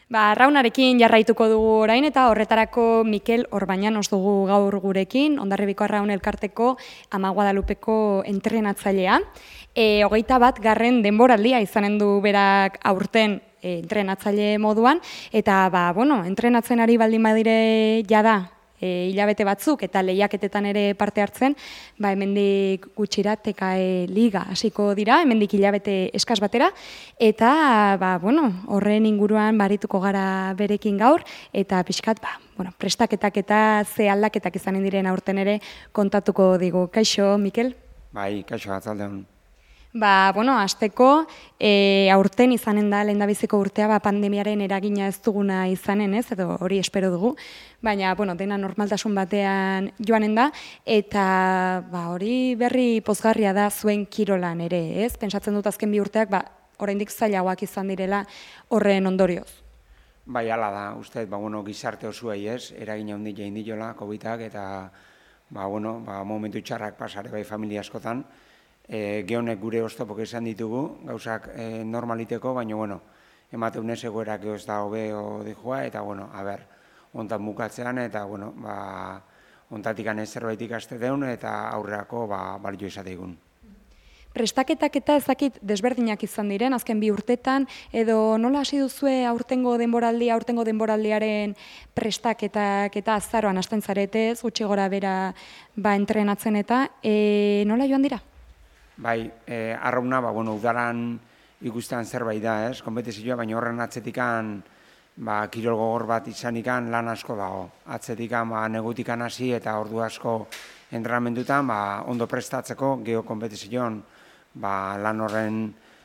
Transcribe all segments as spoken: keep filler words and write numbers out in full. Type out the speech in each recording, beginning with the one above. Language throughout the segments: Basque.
Ba, arraunarekin jarraituko dugu orain eta horretarako Mikel Orbañanos dugu gaur gurekin, Hondarribiko Arraun Elkarteko Ama Guadalupeko entrenatzailea. E, hogeita bat garren denboraldia izanen du berak aurten e, entrenatzaile moduan, eta ba, bueno, entrenatzen ari baldin badire jada, E, hilabete batzuk eta lehiaketetan ere parte hartzen, ba, hemendik gutxira T K E Liga hasiko dira, hemendik hilabete eskas batera, eta ba, bueno, horren inguruan barituko gara berekin gaur, eta pixkat, ba, bueno, prestaketak eta ze aldaketak izanen diren aurten ere kontatuko digu. Kaixo, Mikel? Bai, kaixo, atzaldeon. Ba, bueno, hasteko e, aurten izanen da lehendabiziko urtea ba, pandemiaren eragina ez duguna izanen, ez, edo hori espero dugu, baina, bueno, dena normaltasun batean joanen da, eta ba, hori berri pozgarria da zuen kirolan ere, ez? Pentsatzen dut azken bi urteak, ba, oraindik zailagoak izan direla horren ondorioz. Bai, hala da, uste, ba, bueno, gizarte osuei, ez, eragina handik jain diola, covidak, eta, ba, bueno, ba, momentu txarrak pasare bai familia askotan, E, gehonek gure oztopok izan ditugu, gauzak e, normaliteko, baina, bueno, emateunez egoerak ez da hobeo dihua, eta, bueno, a ber, ontan bukatzean, eta, bueno, ba, ontatik anez zerbait ikaste deun, eta aurreako, ba, balio izateigun. Prestaketak eta ezakit desberdinak izan diren, azken bi urtetan, edo nola hasi duzue aurtengo denboraldia, aurtengo denboraldiaren prestaketak eta azaroan hasten zaretez, gutxi gora bera ba, entrenatzen eta, e, nola joan dira? Bai, eh, arrauna, ba, bueno, udaran ikustean zerbait da, ez, konpetizioa, baina horren atzetikan, ba, kirol gogor bat izanikan lan asko dago. Atzetikan, ba, negutikan hasi eta ordu asko entrenamendutan, ba, ondo prestatzeko, geho konpetizioan, ba, lan horren,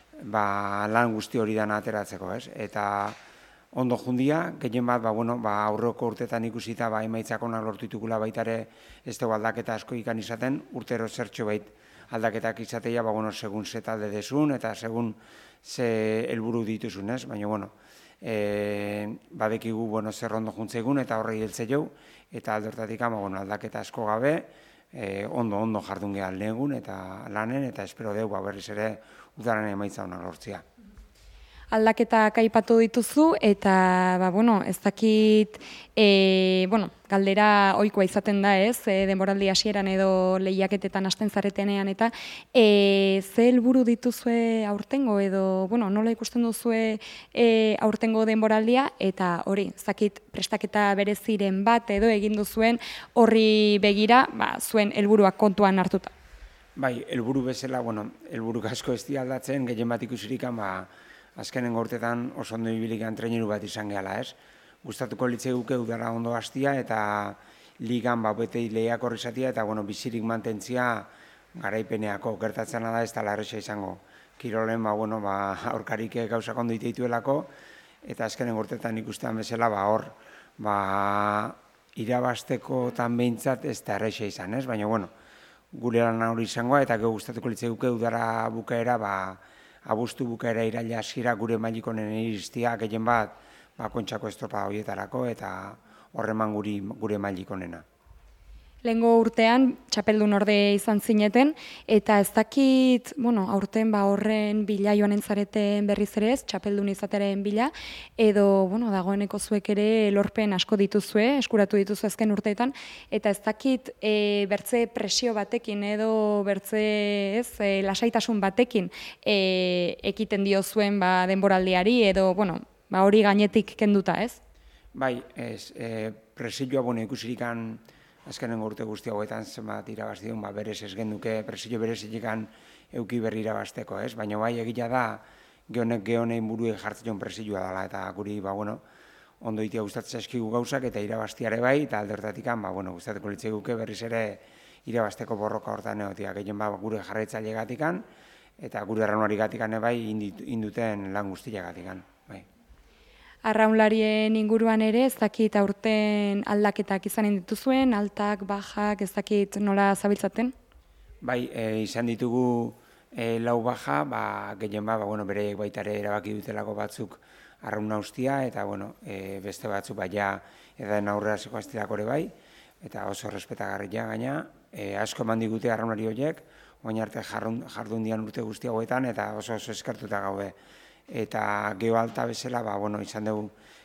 ba, lan guzti hori dana ateratzeko, ez, eta ondo jundia, gehien bat, ba, bueno, ba, aurreko urtetan ikusita, ba, emaitzak onak lortu ditugula baitare, ez dugu aldaketa asko ikan izaten, urtero zertxo bait, aldaketak izatea, ba, bueno, segun ze talde desun, eta segun ze helburu dituzun, ez? Baina, bueno, e, badekigu, bueno, zer ondo juntzeigun, eta horrei heltze jau, eta aldortatik, ba, bueno, aldaketa asko gabe, e, ondo, ondo jardun gehan lehegun, eta lanen, eta espero deu, ba, berriz ere, udaran emaitza honak lortzia. Aldaketak aipatu dituzu, eta, ba, bueno, ez dakit, e, bueno, galdera ohikoa izaten da, ez, e, denboraldi hasieran edo lehiaketetan hasten zaretenean, eta e, ze helburu dituzue aurtengo, edo, bueno, nola ikusten duzue e, aurtengo denboraldia, eta hori, ez dakit, prestaketa bereziren bat, edo egin duzuen horri begira, ba, zuen helburuak kontuan hartuta. Bai, helburu bezala, bueno, helburu asko ez di aldatzen, gehien bat ikusirikan, ba, azkenen gortetan oso ondo ibilikan traineru bat izan gehala, ez? Gustatuko litzei guke udara ondo hastia eta ligan ba, bete lehiak horri zatia eta bueno, bizirik mantentzia garaipeneako gertatzen da ez da larresa izango. Kirolen, ba, bueno, ba, aurkarik gauzak ondo iteituelako eta azkenen gortetan ikustean bezala ba, hor ba, irabasteko tan behintzat ez da erresa izan, ez? Baina, bueno, gure lan hori izangoa eta gero gustatuko litzei guke udara bukaera, ba, abuztu bukaera iraila hasiera gure mailikonen iristia gehien bat ba, kontxako estropa horietarako eta horreman guri, gure mailikonena. Lehengo urtean txapeldun orde izan zineten, eta ez dakit, bueno, aurten ba horren bila joanen zareten berriz ere ez, txapeldun izateren bila, edo, bueno, dagoeneko zuek ere lorpen asko dituzue, eskuratu dituzue azken urteetan, eta ez dakit e, bertze presio batekin edo bertze ez, e, lasaitasun batekin e, ekiten dio zuen ba, denboraldiari, edo, bueno, ba, hori gainetik kenduta, ez? Bai, ez, e, presioa, bueno, ikusirikan azkenen urte guzti hauetan zenbat irabaztiun, ba, berez ez genduke presio berezitikan euki berri irabazteko, ez? Baina bai egia da, gehonek gehonein burue jartzen presioa dela, eta guri, ba, bueno, ondo itea gustatzen eskigu gauzak, eta irabaztiare bai, eta aldertatikan, ba, bueno, gustatuko litzei guke berriz ere irabazteko borroka hortan egotia, gehien ba, gure jarraitzaile gatikan, eta gure arraunuari gatikan bai, induten lan guztia gatikan, bai. Arraunlarien inguruan ere, ez dakit aurten aldaketak izanen dituzuen, altak, bajak, ez dakit nola zabiltzaten? Bai, e, izan ditugu e, lau baja, ba, gehien ba, ba, bueno, bereiek baitare erabaki dutelako batzuk arrauna ustia, eta bueno, e, beste batzuk baina edan aurrera zeko astilakore bai, eta oso respetagarria gaina, e, asko eman digute arraunari horiek, oin arte jardun dian urte guzti hauetan, eta oso oso eskartuta gaude. Eta geho alta bezala, ba, bueno, izan dugu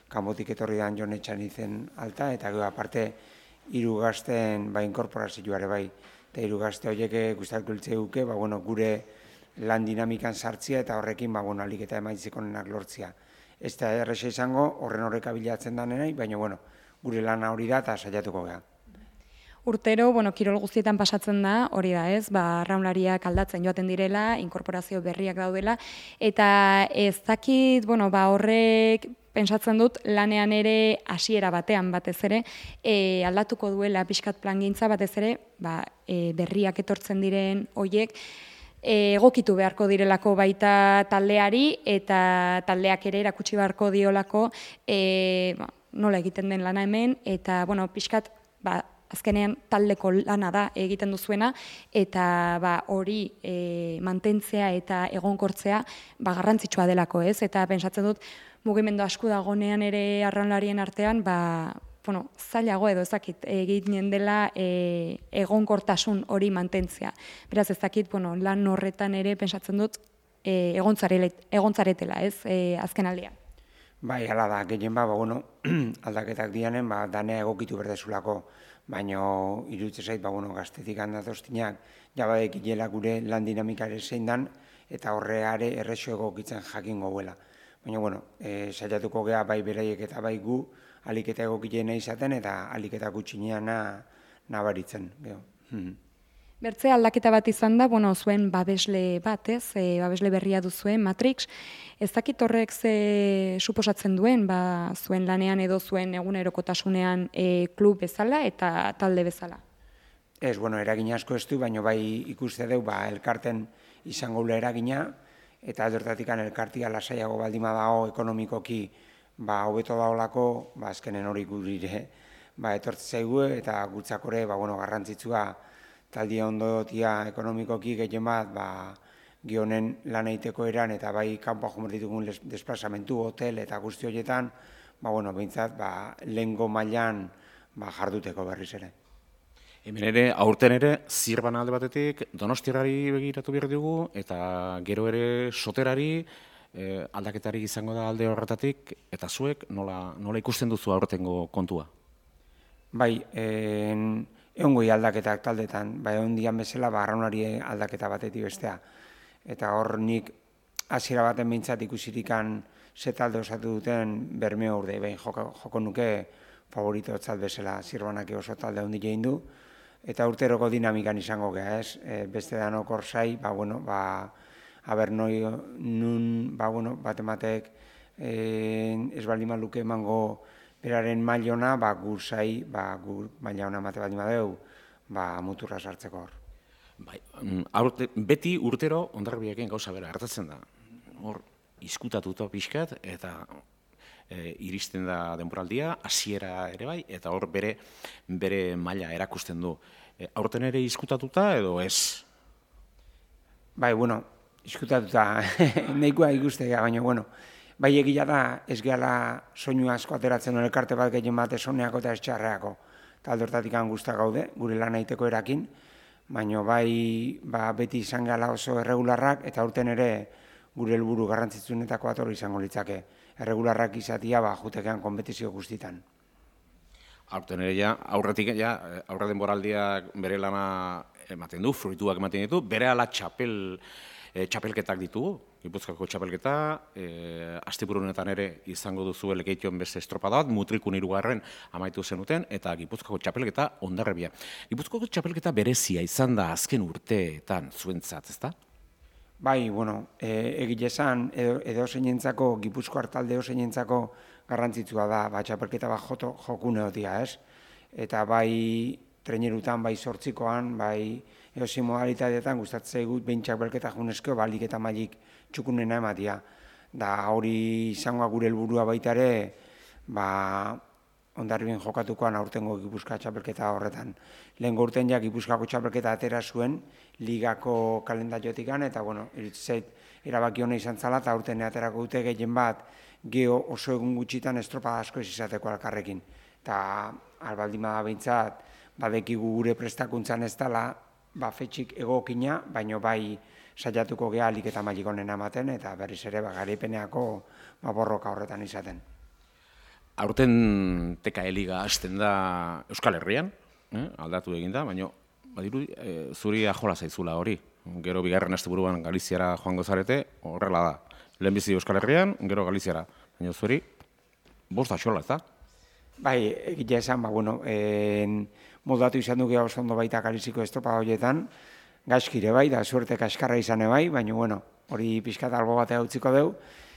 kanpotik etorri dan Jon Etxanizen alta, eta gero aparte hiru gazteen ba, inkorporazioare bai, eta hiru gazte horiek gustatuko litzaizuke, ba, bueno, gure lan dinamikan sartzia eta horrekin ba, bueno, alik eta emaitzik onenak lortzia. Ez da erresa izango, horren horreka bilatzen danenai, baina bueno, gure lana hori da eta saiatuko geha. Urtero, bueno, kirol guztietan pasatzen da, hori da ez, ba, arraunlariak aldatzen joaten direla, inkorporazio berriak daudela, eta ez dakit, bueno, ba, horrek pentsatzen dut lanean ere hasiera batean batez ere, e, aldatuko duela pixkat plangintza batez ere, ba, e, berriak etortzen diren hoiek, e, egokitu beharko direlako baita taldeari, eta taldeak ere erakutsi beharko diolako e, ba, nola egiten den lana hemen, eta, bueno, pixkat, ba, azkenean taldeko lana da egiten duzuena, eta ba, hori e, mantentzea eta egonkortzea ba, garrantzitsua delako, ez? Eta pentsatzen dut, mugimendu asko dagonean ere arraunlarien artean, ba, bueno, zailago edo ezakit egiten dela e, egonkortasun hori mantentzea. Beraz ezakit, bueno, lan horretan ere pentsatzen dut e, egontzaretela, ez? E, azken aldean. Bai, hala da, gehien ba, ba, bueno, aldaketak dianen, ba, danea egokitu berdezulako, baina iruditzen zait, ba, bueno, gaztetik handatoztinak, jabadek hilela gure lan dinamikare zein dan, eta horreare errexo egokitzen jakin gauela. Baina, bueno, e, saiatuko geha bai beraiek eta bai gu, aliketa egokitena izaten, eta aliketa gutxinean nabaritzen. Bertze aldaketa bat izan da, bueno, zuen babesle bat, ez? E, babesle berria duzuen, Matrix. Ez dakit horrek ze suposatzen duen, ba, zuen lanean edo zuen egunerokotasunean e, klub bezala eta talde bezala? Ez, bueno, eragin asko ez du, baina bai ikuste deu, ba, elkarten izango ula eragina, eta aldortatik elkartia lasaiago baldima dago ekonomikoki, ba, hobeto daolako, ba, azkenen hori gurire, ba, etortzea zaigu, eta gutzakore, ba, bueno, garrantzitsua, taldia ondotia ekonomikoki gehien bat, ba, gionen lan egiteko eran, eta bai kanpoa jomertitugun desplazamentu, hotel eta guzti horietan, ba, bueno, behintzat, ba, lehengo mailan ba, jarduteko berriz ere. Hemen ere, aurten ere, Zirban alde batetik, Donostiarrari begiratu behar dugu, eta gero ere soterari, eh, aldaketari izango da alde horretatik, eta zuek nola, nola ikusten duzu aurtengo kontua? Bai, en... Egon goi aldaketak taldetan, bai egon dian bezala, ba, arraunari aldaketa batetik bestea. Eta hor nik hasiera baten behintzat ikusirikan ze talde osatu duten Bermeo urde, bai joko, joko nuke favorito tzat bezala, Zirbanak oso talde handi egin du, eta urteroko dinamikan izango geha, ez? E, beste danok hor zai, ba, bueno, ba, haber noi nun, ba, bueno, bat ematek e, ez baldin maluke emango beraren mailona, ba, gur zai, ba, gur maila hona mate bat imadeu, ba, muturra sartzeko hor. Bai, aurte, beti urtero Hondarribiaken gauza bera hartatzen da. Hor, izkutatuta pixkat, eta e, iristen da denboraldia, hasiera ere bai, eta hor bere, bere maila erakusten du. E, aurten ere izkutatuta edo ez? Bai, bueno, izkutatuta, nahikoa ikustea, baina, bueno, bai egia da, ez gehala soinu asko ateratzen duen elkarte bat gehien bat esoneako eta estxarreako. Taldortatik guztak gaude, gure lan egiteko erakin, baina bai ba, beti izan gehala oso erregularrak, eta urten ere gure helburu garrantzitsunetako ator izango litzake. Erregularrak izatia ba, jutekean konpetizio guztitan. Aurten ere ja, aurretik ja, aurre denboraldiak bere lana ematen du, fruituak ematen ditu, bere ala txapel, e, txapelketak ditugu, Gipuzkoako txapelketa, e, asteburunetan ere izango duzu lekeition beste estropada bat, Mutrikun hirugarren amaitu zenuten, eta Gipuzkoako txapelketa Hondarribia. Gipuzkoako txapelketa berezia izan da azken urteetan zuentzat, ezta? Bai, bueno, e, egile esan, edo, edo zeinentzako, Gipuzko hartalde edo zeinentzako garrantzitsua da, ba, txapelketa bat joto, jokune hotia, ez? Eta bai trenerutan, bai sortzikoan, bai eosi modalitateetan gustatzen zaigut behin txapelketa junezko, balik eta mailik txukunena ematia. Da hori izangoa gure helburua baita ere, ba, Hondarribian jokatukoan aurtengo Gipuzkoa txapelketa horretan. Lehen urten ja Gipuzkoako txapelketa atera zuen ligako kalendariotikan, eta bueno, iritzait erabaki hona izan zala, eta aurten aterako dute gehien bat geho oso egun gutxitan estropada asko ez izateko alkarrekin. Eta albaldima da behintzat, badekigu gure prestakuntzan ez dela, ba, fetxik egokina, baino bai saiatuko geha alik eta mailik onena ematen, eta berriz ere ba, garaipeneako ba, borroka horretan izaten. aurten T K E Liga hasten da Euskal Herrian, eh, aldatu egin da, baina badiru e, zuri ajola zaizula hori. Gero bigarren asteburuan Galiziara joango zarete, horrela da. Lehenbizi Euskal Herrian, gero Galiziara. Baina zuri, bost axola, ez da? Bai, egitea esan, ba, bueno, en, modatu izan dugu oso ondo baita Galiziko estropada horietan, gaizkire bai, da suerte kaskarra izane bai, baina, bueno, hori pixkat albo batea utziko deu,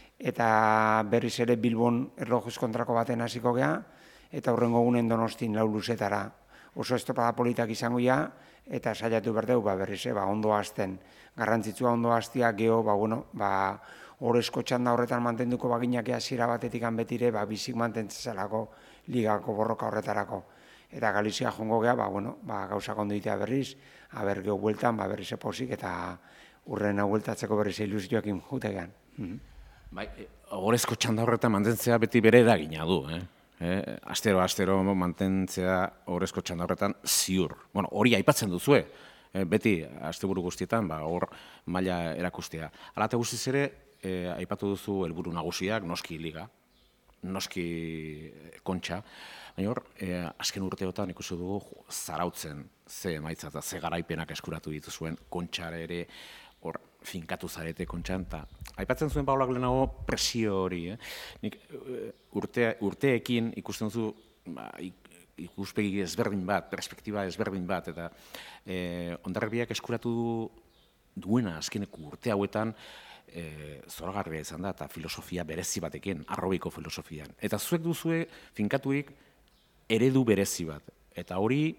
eta berriz ere Bilbon erlojuz kontrako baten hasiko gea, eta hurrengo gunen Donostin lau luzetara. Oso estropada politak izango ja, eta saiatu berdeu, ba, berriz, ba, ondo hasten, garrantzitsua ondo hastia geho, ba, bueno, ba, horrezko txanda horretan mantenduko baginak hasiera batetik betire, ba, bizik mantentzelako ligako borroka horretarako. Eta Galizia jongo gea, ba, bueno, ba, gauza kondoitea berriz, aber geho bueltan, ba, berriz eposik, eta urrena bueltatzeko berriz ilusioekin jutegean. Mm-hmm. Bai, horrezko txanda horretan mantentzea beti bere eragina du, eh? Eh, astero, astero mantentzea horrezko txanda horretan ziur. Bueno, hori aipatzen duzue, eh, beti asteburu guztietan, ba, hor maila erakustea. Alate guztiz ere, eh, aipatu duzu helburu nagusiak, noski liga, noski kontxa, baina hor, eh, azken urteotan ikusi dugu zarautzen ze emaitza eta ze garaipenak eskuratu dituzuen kontxare ere hor finkatu zarete kontxan, eta aipatzen zuen Paulak lehenago presio hori, eh? Nik urte, urteekin ikusten duzu ba, ikuspegi ezberdin bat, perspektiba ezberdin bat, eta eh, Hondarribiak eskuratu duena azkeneko urte hauetan e, zoragarria izan da, eta filosofia berezi batekin, arrobiko filosofian. Eta zuek duzue finkatuik eredu berezi bat, eta hori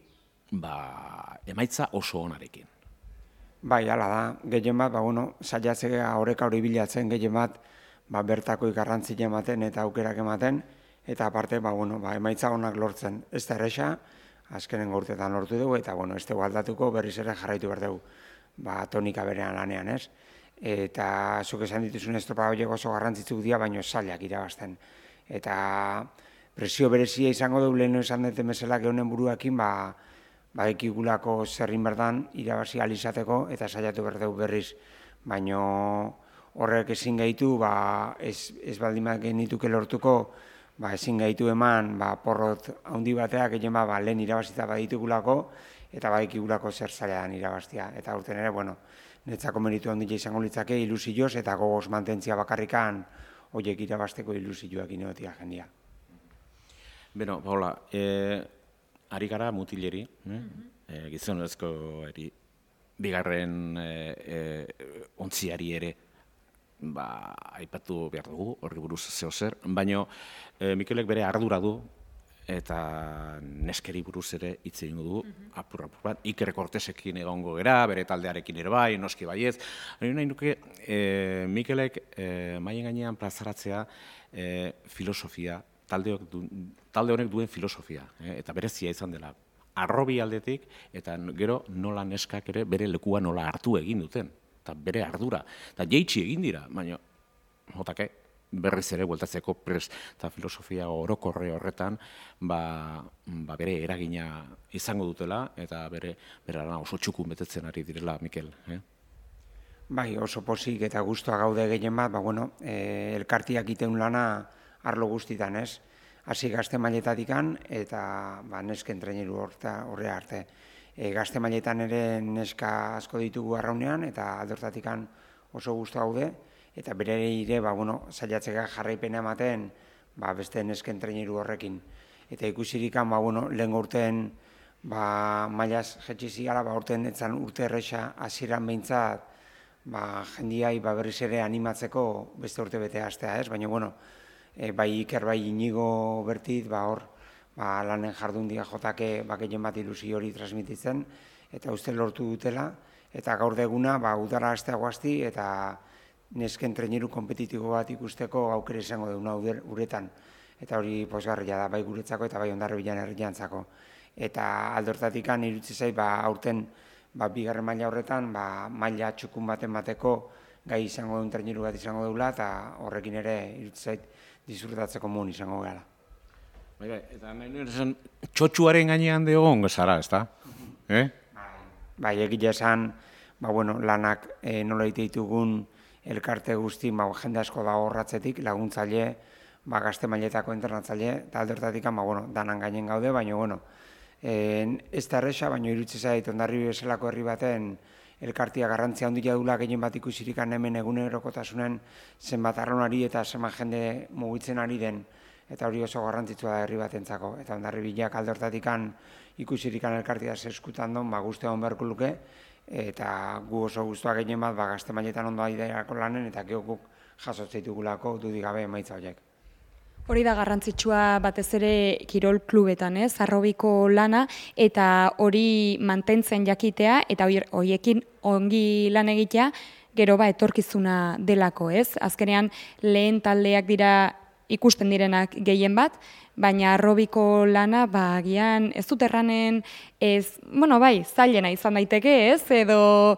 ba, emaitza oso onarekin. Bai, hala da, gehien bat, ba, bueno, saiatzea horreka hori bilatzen gehien bat, ba, bertako garrantzia ematen eta aukerak ematen, eta aparte, ba, bueno, ba, emaitza onak lortzen. Ez da erresa, azkenen urteetan lortu dugu, eta, bueno, ez dugu aldatuko berriz ere jarraitu behar dugu, ba, tonika berean lanean, ez? Eta zuk esan dituzun estropada horiek oso garrantzitsuk dira, baino zailak irabazten. Eta presio berezia izango dugu lehenu esan duten bezala gehonen buruakin, ba, ba, ekigulako zerrin berdan irabazi alizateko eta saiatu berdeu berriz, baino horrek ezin gaitu, ba, ez, ez baldin bat genituke lortuko, ba, ezin gaitu eman ba, porrot handi bateak egin ba, lehen irabazita baditugulako, eta ba, ekigulako zer zailan irabaztia. Eta urten ere, bueno, netzako meritu handia izango litzake ilusioz eta gogoz mantentzia bakarrikan horiek irabazteko ilusioak inotia jendia. Beno, Paula, eh, ari gara mutileri, eh? e, gizonezko eri, bigarren e, e, ontziari ere ba, aipatu behar dugu, horri buruz zeo zer, baina e, Mikelek bere ardura du eta neskeri buruz ere hitz egingo dugu, apur apur bat, Iker Kortesekin egongo gera, bere taldearekin ere bai, noski baiez. Nahi nuke, e, Mikelek e, maien gainean plazaratzea e, filosofia, talde honek duen filosofia, eh, eta berezia izan dela. Arrobi aldetik, eta gero nola neskak ere bere lekua nola hartu egin duten, eta bere ardura. Eta jeitsi egin dira, baina jotake berriz ere bueltatzeko pres eta filosofia orokorre horretan ba, ba bere eragina izango dutela, eta bere, bere lana oso txukun betetzen ari direla, Mikel. Eh? Bai, oso posik eta guztua gaude gehien bat, ba, bueno, e, elkartiak iteun lana arlo guztitan, ez? Hasi gazte mailetatikan eta ba, nesken traineru horre arte. E, gazte mailetan ere neska asko ditugu arraunean eta aldortatikan oso guztu gaude, eta bere ere, ba, bueno, saiatzeka jarraipena ematen ba, beste nesken traineru horrekin. Eta ikusirikan, ba, bueno, lehen urtean ba, mailaz jetxizi gara, ba, urtean etzan urte erresa hasieran behintzat ba, jendiai ba, berriz ere animatzeko beste urte bete hastea, ez? Baina, bueno, E, bai Iker, bai Inigo bertit, ba hor, ba lanen jardun dia jotake bakeen bat ilusio hori transmititzen, eta uste lortu dutela, eta gaur deguna, ba udara astea guazti, eta nesken traineru kompetitibo bat ikusteko aukera izango duguna uretan, eta hori posgarria da, bai guretzako eta bai Hondarribian herriantzako. Eta aldortatikan irutzi zait, ba aurten, ba bigarren maila horretan, ba maila txukun baten bateko gai izango duen traineru bat izango dugula, eta horrekin ere irutzi zait, disfrutatzeko mun izango gara. Bai, bai, eta nahi nuen esan, txotxuaren gainean de egon zara, ez da? Eh? Bai, egia esan, ba, bueno, lanak e, nola ite ditugun elkarte guzti, ba, jende asko da horratzetik, laguntzaile, ba, gazte mailetako entrenatzaile, eta alde hortatik, ba, bueno, danan gainen gaude, baina, bueno, en, ez da erresa, baina irutze zait, Hondarribi bezalako herri baten elkartia garrantzia handia dula gehien bat ikusirikan hemen egunerokotasunen zenbat arraunari eta zenbat jende mugitzen ari den, eta hori oso garrantzitsua da herri batentzako. Eta Hondarribiak alde hortatik ikusirikan elkartia zeskutan don, ba, guzti egon beharko luke, eta gu oso guztua gehien bat, ba, gazte mailetan ondo aideako lanen, eta geokuk jasotzeitugulako dudik gabe emaitza horiek. Hori da garrantzitsua batez ere kirol klubetan, ez? Arrobiko lana eta hori mantentzen jakitea eta horiekin ongi lan egitea gero ba etorkizuna delako, ez? Azkenean lehen taldeak dira ikusten direnak gehien bat, baina arrobiko lana ba agian ez dut erranen ez, bueno, bai, zailena izan daiteke, ez? Edo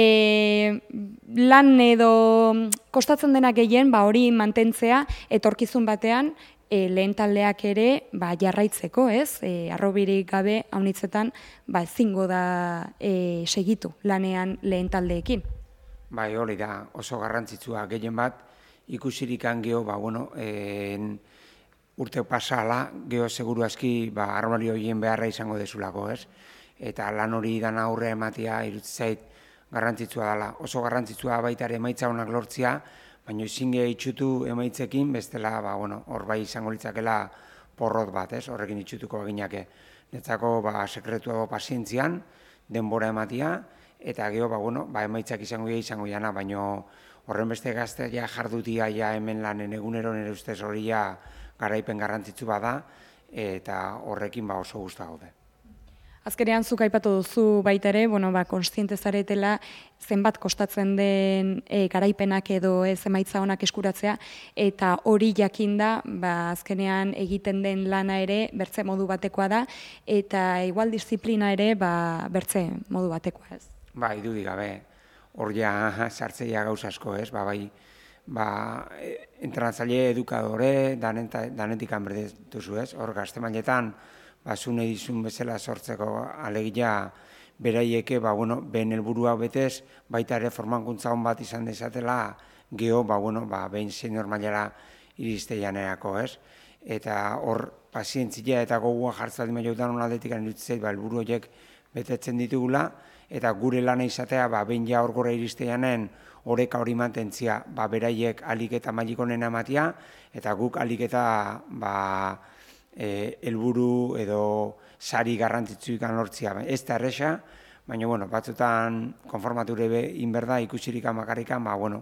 e, lan edo kostatzen dena gehien ba hori mantentzea etorkizun batean e, lehen taldeak ere ba jarraitzeko, ez? E, arrobirik gabe haunitzetan ba ezingo da e, segitu lanean lehen taldeekin. Bai, hori da, oso garrantzitsua gehien bat ikusirikan geho, ba, bueno, en, urte pasala, geho seguru aski, ba, arrolari horien beharra izango dezulako, ez? Eta lan hori dana aurre ematia irutzait garrantzitsua dela. Oso garrantzitsua baita ere emaitza honak lortzia, baina ezin gehi itxutu emaitzekin, bestela, ba, bueno, hor bai izango litzakela porrot bat, ez? Horrekin itxutuko eginake. Netzako, ba, sekretua do pazientzian, denbora ematia, eta geho, ba, bueno, ba, emaitzak izango gehi izango jana, baina horren beste gazte ja jardutia ja hemen lanen egunero nire ustez hori ja garaipen garrantzitsu bada eta horrekin ba oso gustu gaude. Azkenean zuk aipatu duzu baita ere, bueno, ba, kontziente zaretela zenbat kostatzen den e, garaipenak edo ez emaitza onak eskuratzea eta hori jakinda ba, azkenean egiten den lana ere bertze modu batekoa da eta igual disiplina ere ba, bertze modu batekoa, ez? Ba, idudik gabe. Hor ja sartzeia gauz asko, ez? Ba, bai, ba, entrenatzaile edukadore, danetik hanberdetuzu, ez? Hor gazte mailetan, ba, zune dizun bezala sortzeko alegia beraieke, ba, bueno, behen helburua betez, baita ere formankuntza hon bat izan dezatela, geho, ba, bueno, ba, behin senior mailara iriste janerako, ez? Eta hor, pazientzia eta gogua jartzaldi maiotan hon aldetik anutzeit, ba, helburu horiek betetzen ditugula, eta gure lana izatea, ba, behin ja hor gora iristeanen, oreka hori mantentzia, ba, beraiek alik eta mailik ematia, eta guk alik eta, ba, e, helburu edo sari garrantzitsuikan lortzia. Ez da erresa, baina, bueno, batzutan konformature inberda ikusirik amakarrikan, ba, bueno,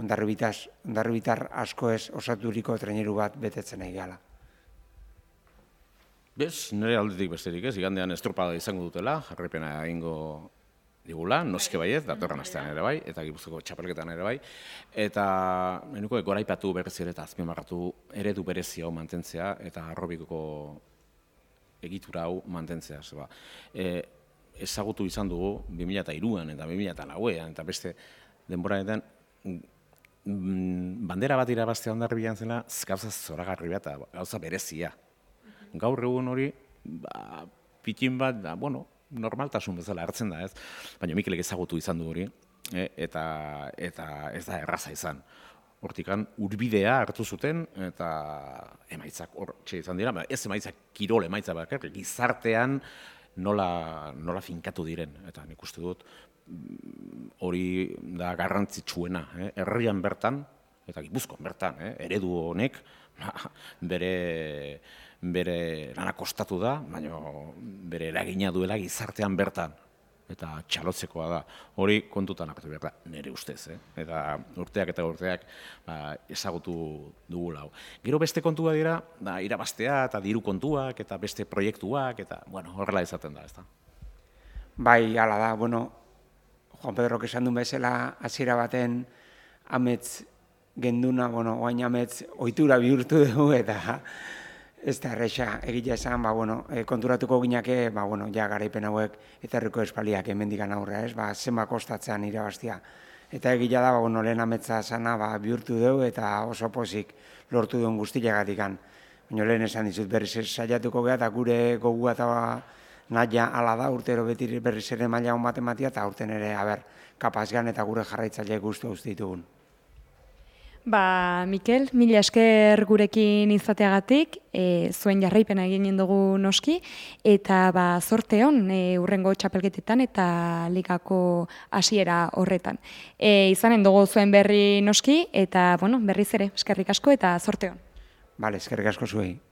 Hondarribitar asko ez osaturiko traineru bat betetzen nahi gala. Bez, nire aldetik besterik ez, igandean estropada izango dutela, jarraipena egingo digula, noske baiet, datorren astean ere bai, eta Gipuzkoako txapelketan ere bai, eta menuko goraipatu berriz ere eta azpimarratu eredu berezi hau mantentzea, eta arrobikoko egitura hau mantentzea. Zeba. E, ezagutu izan dugu bi mila hiruan eta bi mila lauean, eta beste denboraetan bandera bat irabaztea Hondarribian zela, gauza zoragarri bat, gauza berezia. Gaur egun hori, ba, pitin bat, da, bueno, normaltasun bezala hartzen da, ez? Baina Mikelek ezagutu izan du hori, e, eta, eta ez da erraza izan. Hortikan, urbidea hartu zuten, eta emaitzak hor txe izan dira, ez emaitzak kirol emaitza bakar, gizartean nola, nola finkatu diren, eta nik uste dut hori da garrantzitsuena, eh? Herrian bertan, eta Gipuzkoan bertan, eh? Eredu honek, bere... bere lana kostatu da, baina bere eragina duela gizartean bertan. Eta txalotzekoa da. Hori kontutan hartu behar da, nire ustez. Eh? Eta urteak eta urteak ba, ezagutu dugula. Gero beste kontua dira, da, irabaztea eta diru kontuak eta beste proiektuak, eta bueno, horrela izaten da, ezta? Bai, hala da, bueno, Juan Pedrok esan duen bezala hasiera baten amets genduna, bueno, oain amets ohitura bihurtu dugu, eta ez da erresa, egitea esan, ba, bueno, e, konturatuko ginake, ba, bueno, ja garaipen hauek eta herriko espaliak hemendikan aurre, ez, ba, zenba kostatzean irabaztia. Eta egitea da, ba, bueno, lehen ametsa sana, ba, bihurtu dugu eta oso pozik lortu duen guztiagatikan. Baina lehen esan dizut berriz saiatuko geha, eta gure gogua eta naia ala da, urtero beti berriz ere maila hon bat ematia, eta urten ere, haber, kapazgan eta gure jarraitzaile guztu uste ditugun. Ba, Mikel, mila esker gurekin izateagatik, e, zuen jarraipena egin dugu noski, eta ba, zorte hon e, urrengo txapelketetan eta ligako hasiera horretan. E, izanen dugu zuen berri noski, eta bueno, berriz ere, eskerrik asko eta zorte hon. Bale, eskerrik asko zuei.